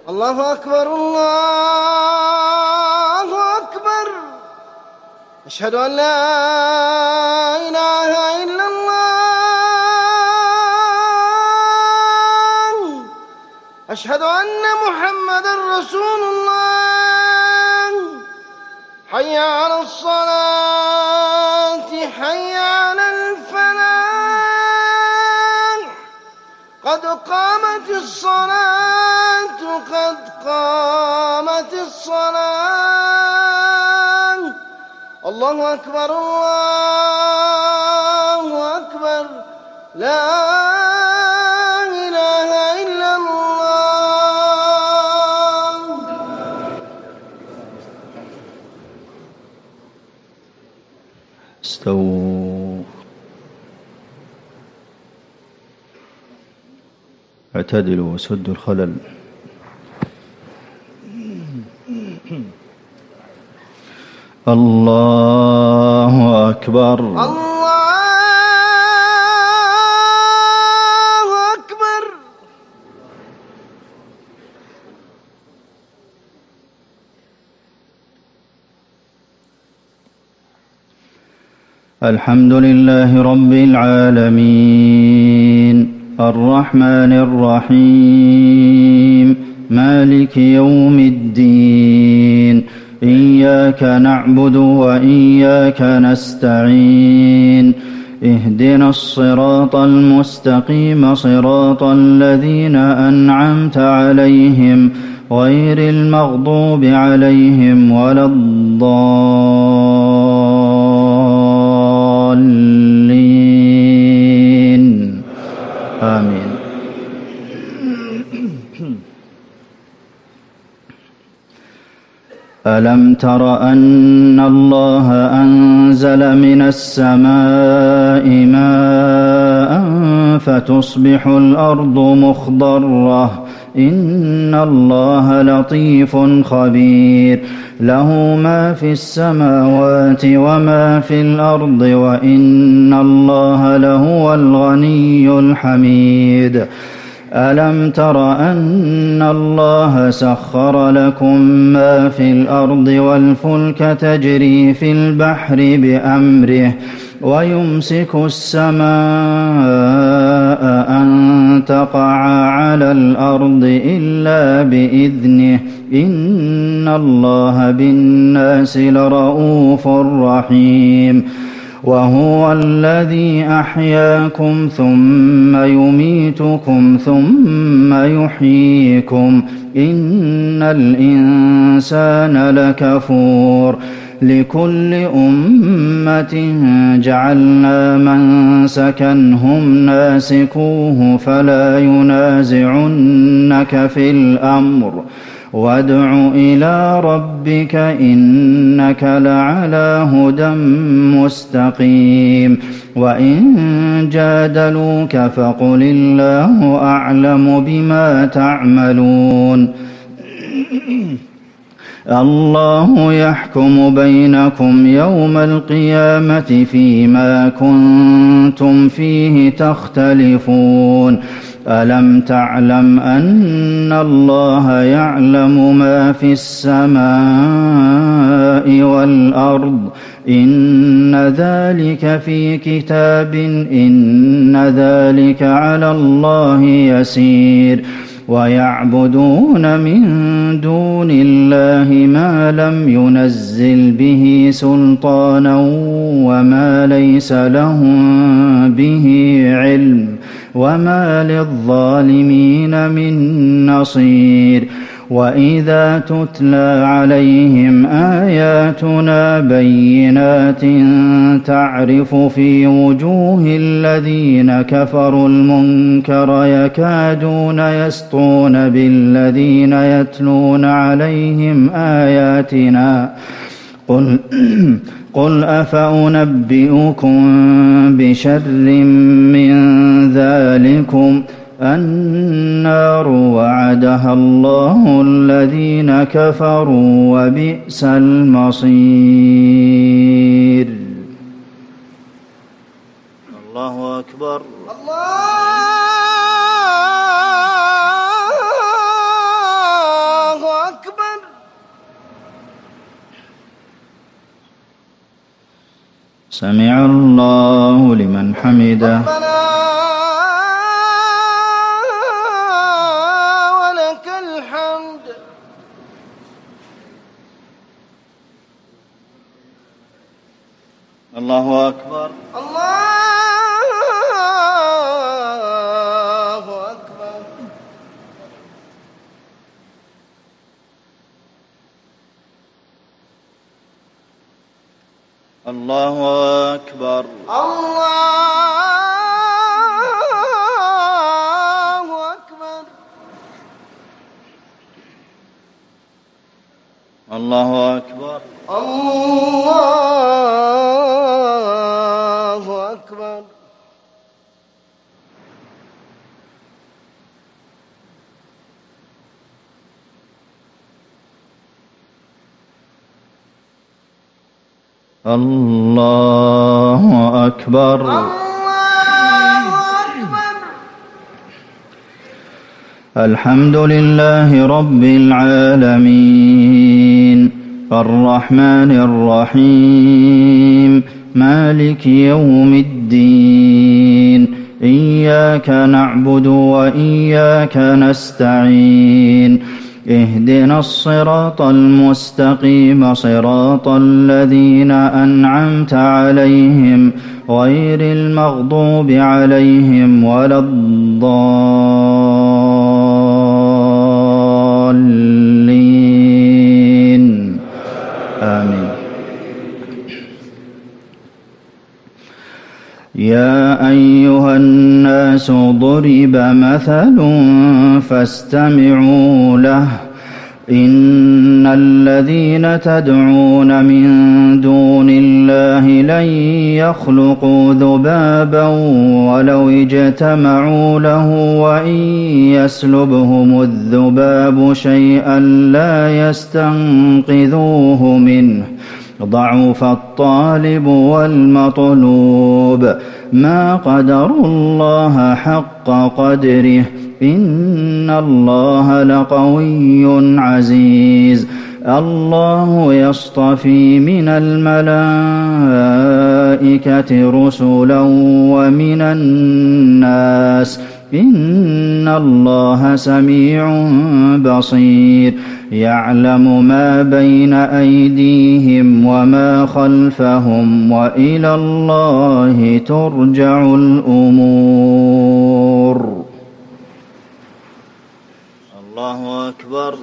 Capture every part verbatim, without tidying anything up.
الله أكبر الله أكبر. أشهد أن لا إله إلا الله. أشهد أن محمدًا رسول الله. حي على الصلاة حي على الفلاح. قد قامت الصلاة قد قامت الصلاة. الله أكبر الله أكبر. لا إله إلا الله. استووا، اعتدلوا وسدوا الخلل. الله أكبر الله أكبر. الحمد لله رب العالمين الرحمن الرحيم مالك يوم الدين. إياك نعبد وإياك نستعين. اهدنا الصراط المستقيم صراط الذين أنعمت عليهم غير المغضوب عليهم ولا الضالين. آمين. ألم تر أن الله أنزل من السماء ماء فتصبح الأرض مخضرة. إن الله لطيف خبير. له ما في السماوات وما في الأرض وإن الله لهو الغني الحميد. ألم تر أن الله سخر لكم ما في الأرض والفلك تجري في البحر بأمره ويمسك السماء أن تقع على الأرض إلا بإذنه. إن الله بالناس لرءوف رحيم. وهو الذي أحياكم ثم يميتكم ثم يحييكم. إن الإنسان لكفور. لكل أمة جعلنا منسكا هم ناسكوه فلا ينازعنك في الأمر وادع إلى ربك إنك لعلى هدى مستقيم. وإن جادلوك فقل الله أعلم بما تعملون. الله يحكم بينكم يوم القيامة فيما كنتم فيه تختلفون. ألم تعلم أن الله يعلم ما في السماء والأرض. إن ذلك في كتاب. إن ذلك على الله يسير. ويعبدون من دون الله ما لم ينزل به سلطانا وما ليس لهم به علم وما للظالمين من نصير. وإذا تتلى عليهم آياتنا بينات تعرف في وجوه الذين كفروا المنكر يكادون يسطون بالذين يتلون عليهم آياتنا. قل قل أفأنبئكم بشر من ذلكم النار وعدها الله الذين كفروا وبئس المصير. الله أكبر. الله سمع الله لمن حمده. ربنا ولك الحمد. الله أكبر. الله أكبر. الله أكبر. الله أكبر. الله أكبر. الله أكبر. الله أكبر. الله أكبر. الحمد لله رب العالمين الرحمن الرحيم مالك يوم الدين إياك نعبد وإياك نستعين اهدنا الصراط المستقيم صراط الذين أنعمت عليهم غير المغضوب عليهم ولا الضالين آمين. يا أيها الناس ضرب مثل فاستمعوا له إن الذين تدعون من دون الله لن يخلقوا ذبابا ولو اجتمعوا له وإن يسلبهم الذباب شيئا لا يستنقذوه منه ضعف الطالب والمطلوب ما قدروا الله حق قدره إن الله لقوي عزيز الله يصطفي من الملائكة رسلا ومن الناس إن الله سميع بصير يعلم ما بين أيديهم وما خلفهم وإلى الله ترجع الأمور. الله أكبر.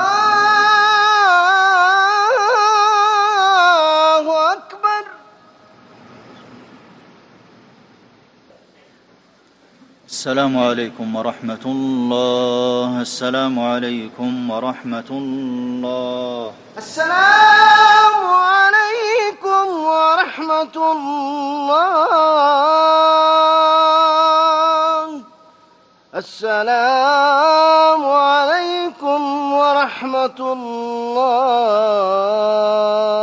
الله أكبر. السلام عليكم ورحمة الله. السلام عليكم ورحمة الله. السلام عليكم ورحمة الله. السلام عليكم ورحمة الله.